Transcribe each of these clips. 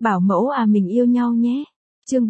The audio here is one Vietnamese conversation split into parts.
Bảo mẫu à mình yêu nhau nhé. Chương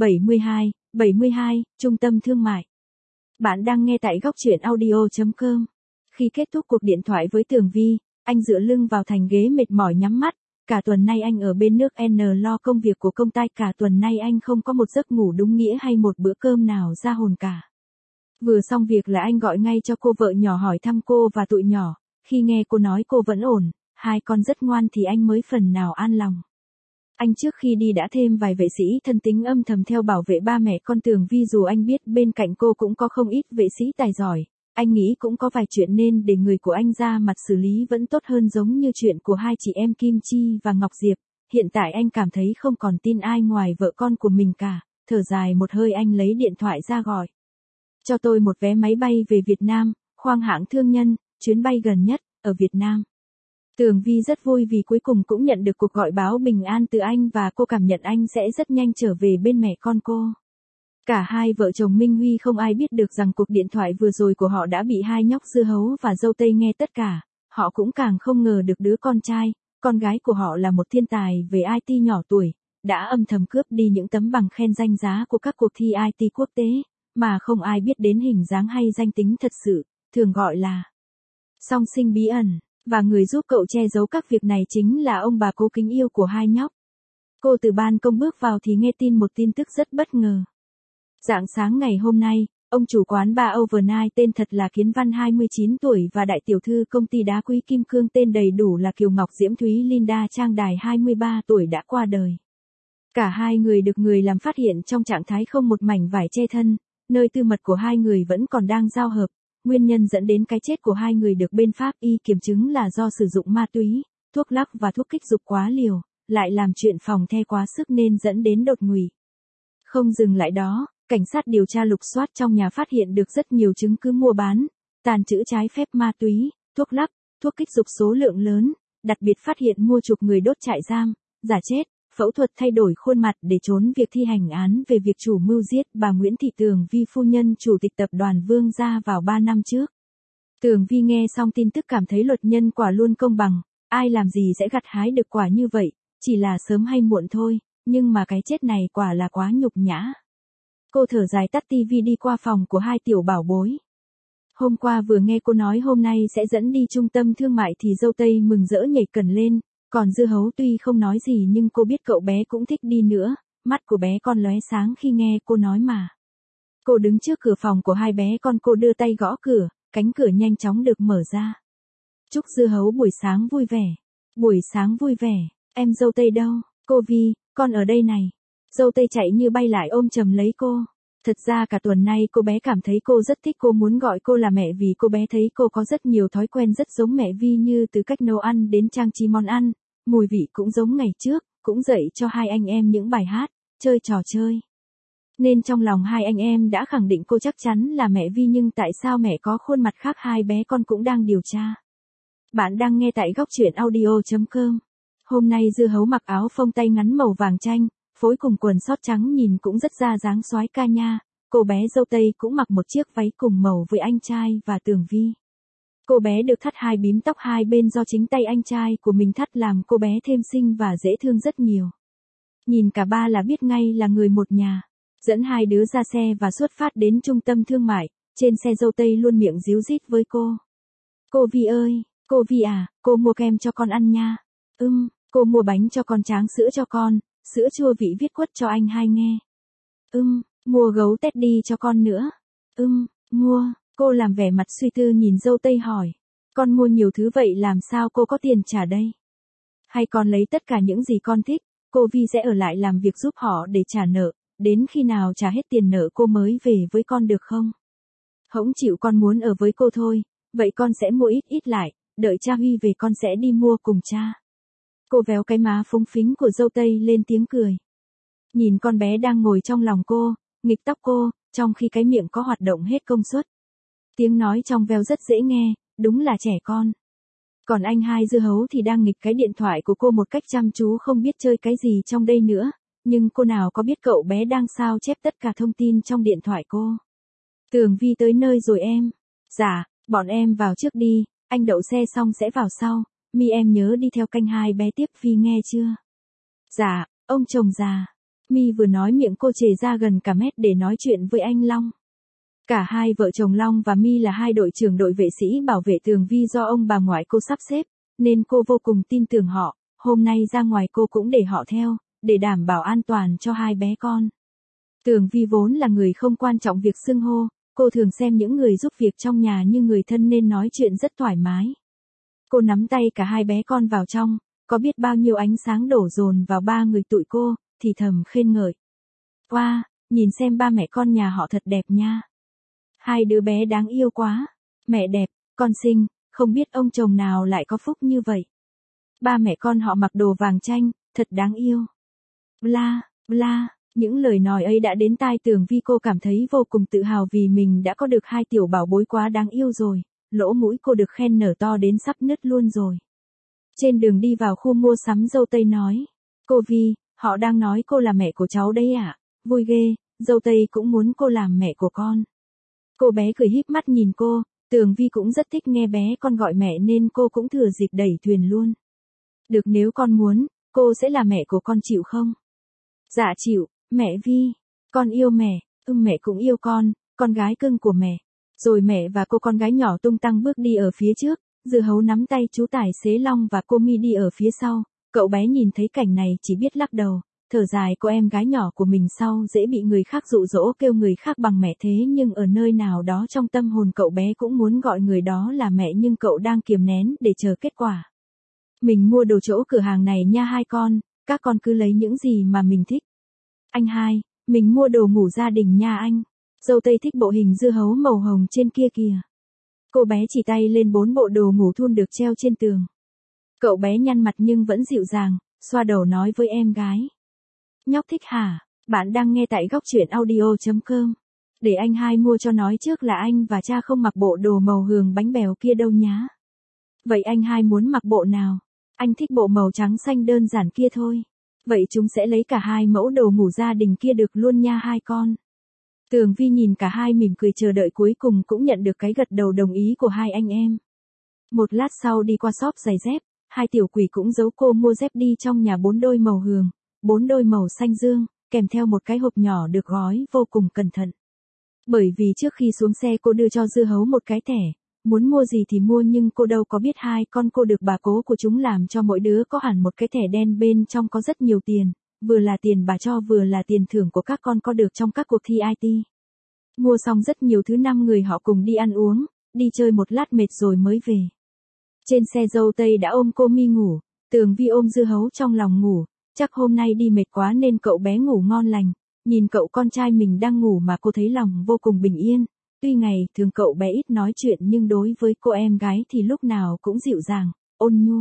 72, Trung tâm Thương mại. Bạn đang nghe tại góc truyện audio.com. Khi kết thúc cuộc điện thoại với Tường Vi, anh dựa lưng vào thành ghế mệt mỏi nhắm mắt. Cả tuần nay anh ở bên nước N lo công việc của công ty, cả tuần nay anh không có một giấc ngủ đúng nghĩa hay một bữa cơm nào ra hồn cả. Vừa xong việc là anh gọi ngay cho cô vợ nhỏ hỏi thăm cô và tụi nhỏ, khi nghe cô nói cô vẫn ổn, hai con rất ngoan thì anh mới phần nào an lòng. Anh trước khi đi đã thêm vài vệ sĩ thân tín âm thầm theo bảo vệ ba mẹ con Tường Vi, dù anh biết bên cạnh cô cũng có không ít vệ sĩ tài giỏi, anh nghĩ cũng có vài chuyện nên để người của anh ra mặt xử lý vẫn tốt hơn giống như chuyện của hai chị em Kim Chi và Ngọc Diệp. Hiện tại anh cảm thấy không còn tin ai ngoài vợ con của mình cả, thở dài một hơi anh lấy điện thoại ra gọi. Cho tôi một vé máy bay về Việt Nam, khoang hãng thương nhân, chuyến bay gần nhất, ở Việt Nam. Tường Vi rất vui vì cuối cùng cũng nhận được cuộc gọi báo bình an từ anh và cô cảm nhận anh sẽ rất nhanh trở về bên mẹ con cô. Cả hai vợ chồng Minh Huy không ai biết được rằng cuộc điện thoại vừa rồi của họ đã bị hai nhóc dưa hấu và dâu tây nghe tất cả. Họ cũng càng không ngờ được đứa con trai, con gái của họ là một thiên tài về IT nhỏ tuổi, đã âm thầm cướp đi những tấm bằng khen danh giá của các cuộc thi IT quốc tế, mà không ai biết đến hình dáng hay danh tính thật sự, thường gọi là song sinh bí ẩn. Và người giúp cậu che giấu các việc này chính là ông bà cố kính yêu của hai nhóc. Cô từ ban công bước vào thì nghe một tin tức rất bất ngờ. Rạng sáng ngày hôm nay, ông chủ quán bar Overnight tên thật là Kiến Văn 29 tuổi và đại tiểu thư công ty đá quý Kim Cương tên đầy đủ là Kiều Ngọc Diễm Thúy Linda Trang Đài 23 tuổi đã qua đời. Cả hai người được người làm phát hiện trong trạng thái không một mảnh vải che thân, nơi tư mật của hai người vẫn còn đang giao hợp. Nguyên nhân dẫn đến cái chết của hai người được bên pháp y kiểm chứng là do sử dụng ma túy, thuốc lắc và thuốc kích dục quá liều, lại làm chuyện phòng the quá sức nên dẫn đến đột quỵ. Không dừng lại đó, cảnh sát điều tra lục soát trong nhà phát hiện được rất nhiều chứng cứ mua bán, tàng trữ trái phép ma túy, thuốc lắc, thuốc kích dục số lượng lớn, đặc biệt phát hiện mua chuộc người đốt trại giam, giả chết, phẫu thuật thay đổi khuôn mặt để trốn việc thi hành án về việc chủ mưu giết bà Nguyễn Thị Tường Vi, phu nhân chủ tịch tập đoàn Vương Gia vào 3 năm trước. Tường Vi nghe xong tin tức cảm thấy luật nhân quả luôn công bằng, ai làm gì sẽ gặt hái được quả như vậy, chỉ là sớm hay muộn thôi, nhưng mà cái chết này quả là quá nhục nhã. Cô thở dài tắt tivi đi qua phòng của hai tiểu bảo bối. Hôm qua vừa nghe cô nói hôm nay sẽ dẫn đi trung tâm thương mại thì dâu tây mừng rỡ nhảy cẩn lên. Còn dưa hấu tuy không nói gì nhưng cô biết cậu bé cũng thích đi nữa, mắt của bé con lóe sáng khi nghe cô nói mà. Cô đứng trước cửa phòng của hai bé con, cô đưa tay gõ cửa, cánh cửa nhanh chóng được mở ra. Chúc dưa hấu buổi sáng vui vẻ. Buổi sáng vui vẻ, em dâu tây đâu? Cô Vi, con ở đây này. Dâu tây chạy như bay lại ôm chầm lấy cô. Thật ra cả tuần nay cô bé cảm thấy cô rất thích, cô muốn gọi cô là mẹ vì cô bé thấy cô có rất nhiều thói quen rất giống mẹ Vi, như từ cách nấu ăn đến trang trí món ăn. Mùi vị cũng giống ngày trước, cũng dạy cho hai anh em những bài hát, chơi trò chơi. Nên trong lòng hai anh em đã khẳng định cô chắc chắn là mẹ Vi, nhưng tại sao mẹ có khuôn mặt khác hai bé con cũng đang điều tra. Bạn đang nghe tại góc truyện audio.com. Hôm nay dưa hấu mặc áo phông tay ngắn màu vàng chanh, phối cùng quần sót trắng nhìn cũng rất ra dáng soái ca nha. Cô bé dâu tây cũng mặc một chiếc váy cùng màu với anh trai và Tường Vi. Cô bé được thắt hai bím tóc hai bên do chính tay anh trai của mình thắt, làm cô bé thêm xinh và dễ thương rất nhiều. Nhìn cả ba là biết ngay là người một nhà. Dẫn hai đứa ra xe và xuất phát đến trung tâm thương mại, trên xe dâu tây luôn miệng díu dít với cô. Cô Vi ơi, cô Vi à, cô mua kem cho con ăn nha. Cô mua bánh cho con, tráng sữa cho con, sữa chua vị viết quất cho anh hai nghe. Mua gấu Teddy cho con nữa. Mua. Cô làm vẻ mặt suy tư nhìn dâu tây hỏi. Con mua nhiều thứ vậy làm sao cô có tiền trả đây? Hay con lấy tất cả những gì con thích, cô Vi sẽ ở lại làm việc giúp họ để trả nợ, đến khi nào trả hết tiền nợ cô mới về với con được không? Hổng chịu, con muốn ở với cô thôi, vậy con sẽ mua ít ít lại, đợi cha Huy về con sẽ đi mua cùng cha. Cô véo cái má phúng phính của dâu tây lên tiếng cười. Nhìn con bé đang ngồi trong lòng cô, nghịch tóc cô, trong khi cái miệng có hoạt động hết công suất. Tiếng nói trong veo rất dễ nghe, đúng là trẻ con. Còn anh hai dưa hấu thì đang nghịch cái điện thoại của cô một cách chăm chú, không biết chơi cái gì trong đây nữa, nhưng cô nào có biết cậu bé đang sao chép tất cả thông tin trong điện thoại cô. Tường Vi tới nơi rồi em. Dạ, bọn em vào trước đi, anh đậu xe xong sẽ vào sau. Mi em nhớ đi theo canh hai bé tiếp Vi nghe chưa? Dạ, ông chồng già. My vừa nói miệng cô chề ra gần cả mét để nói chuyện với anh Long. Cả hai vợ chồng Long và My là hai đội trưởng đội vệ sĩ bảo vệ Tường Vi do ông bà ngoại cô sắp xếp, nên cô vô cùng tin tưởng họ, hôm nay ra ngoài cô cũng để họ theo, để đảm bảo an toàn cho hai bé con. Tường Vi vốn là người không quan trọng việc xưng hô, cô thường xem những người giúp việc trong nhà như người thân nên nói chuyện rất thoải mái. Cô nắm tay cả hai bé con vào trong, có biết bao nhiêu ánh sáng đổ dồn vào ba người tụi cô, thì thầm khen ngợi. Wow, nhìn xem ba mẹ con nhà họ thật đẹp nha. Hai đứa bé đáng yêu quá. Mẹ đẹp, con xinh, không biết ông chồng nào lại có phúc như vậy. Ba mẹ con họ mặc đồ vàng chanh, thật đáng yêu. Bla, bla, những lời nói ấy đã đến tai Tường Vi, cô cảm thấy vô cùng tự hào vì mình đã có được hai tiểu bảo bối quá đáng yêu rồi, lỗ mũi cô được khen nở to đến sắp nứt luôn rồi. Trên đường đi vào khu mua sắm dâu tây nói, cô Vi, họ đang nói cô là mẹ của cháu đấy ạ, vui ghê, dâu tây cũng muốn cô làm mẹ của con. Cô bé cười híp mắt nhìn cô, Tường Vi cũng rất thích nghe bé con gọi mẹ nên cô cũng thừa dịp đẩy thuyền luôn. Được, nếu con muốn, cô sẽ là mẹ của con, chịu không? Dạ chịu, mẹ Vi, con yêu mẹ, mẹ cũng yêu con gái cưng của mẹ. Rồi mẹ và cô con gái nhỏ tung tăng bước đi ở phía trước, Dưa Hấu nắm tay chú tài xế Long và cô My đi ở phía sau. Cậu bé nhìn thấy cảnh này chỉ biết lắc đầu, thở dài, cô em gái nhỏ của mình sau dễ bị người khác dụ dỗ kêu người khác bằng mẹ, thế nhưng ở nơi nào đó trong tâm hồn cậu bé cũng muốn gọi người đó là mẹ, nhưng cậu đang kiềm nén để chờ kết quả. Mình mua đồ chỗ cửa hàng này nha hai con, các con cứ lấy những gì mà mình thích. Anh hai, mình mua đồ ngủ gia đình nha anh. Dâu tây thích bộ hình dưa hấu màu hồng trên kia kìa. Cô bé chỉ tay lên 4 bộ đồ ngủ thun được treo trên tường. Cậu bé nhăn mặt nhưng vẫn dịu dàng, xoa đầu nói với em gái. Nhóc thích hả? Bạn đang nghe tại góc truyện audio.com. Để anh hai mua cho, nói trước là anh và cha không mặc bộ đồ màu hường bánh bèo kia đâu nhá. Vậy anh hai muốn mặc bộ nào? Anh thích bộ màu trắng xanh đơn giản kia thôi. Vậy chúng sẽ lấy cả hai mẫu đồ ngủ gia đình kia được luôn nha hai con. Tường Vi nhìn cả hai mỉm cười chờ đợi, cuối cùng cũng nhận được cái gật đầu đồng ý của hai anh em. Một lát sau đi qua shop giày dép, hai tiểu quỷ cũng giấu cô mua dép đi trong nhà, 4 đôi màu hường, 4 đôi màu xanh dương, kèm theo một cái hộp nhỏ được gói vô cùng cẩn thận. Bởi vì trước khi xuống xe cô đưa cho Dưa Hấu một cái thẻ, muốn mua gì thì mua, nhưng cô đâu có biết hai con cô được bà cố của chúng làm cho mỗi đứa có hẳn một cái thẻ đen, bên trong có rất nhiều tiền, vừa là tiền bà cho vừa là tiền thưởng của các con có được trong các cuộc thi IT. Mua xong rất nhiều thứ, 5 người họ cùng đi ăn uống, đi chơi một lát mệt rồi mới về. Trên xe dâu tây đã ôm cô My ngủ, Tường Vi ôm Dưa Hấu trong lòng ngủ, chắc hôm nay đi mệt quá nên cậu bé ngủ ngon lành. Nhìn cậu con trai mình đang ngủ mà cô thấy lòng vô cùng bình yên. Tuy ngày thường cậu bé ít nói chuyện nhưng đối với cô em gái thì lúc nào cũng dịu dàng, ôn nhu.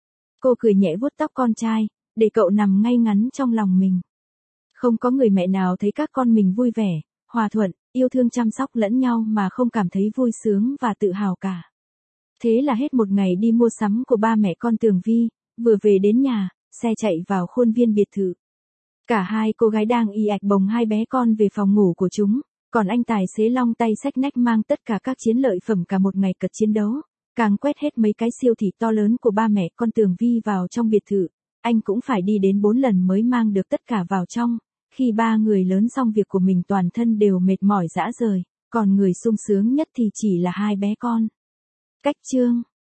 Cô cười nhẹ vuốt tóc con trai, để cậu nằm ngay ngắn trong lòng mình. Không có người mẹ nào thấy các con mình vui vẻ, hòa thuận, yêu thương chăm sóc lẫn nhau mà không cảm thấy vui sướng và tự hào cả. Thế là hết một ngày đi mua sắm của ba mẹ con Tường Vi, vừa về đến nhà, xe chạy vào khuôn viên biệt thự. Cả hai cô gái đang y ạch bồng hai bé con về phòng ngủ của chúng, còn anh tài xế Long tay xách nách mang tất cả các chiến lợi phẩm cả một ngày cật chiến đấu, càng quét hết mấy cái siêu thị to lớn của ba mẹ con Tường Vi vào trong biệt thự. Anh cũng phải đi đến 4 lần mới mang được tất cả vào trong. Khi ba người lớn xong việc của mình toàn thân đều mệt mỏi rã rời, còn người sung sướng nhất thì chỉ là hai bé con. Cách chương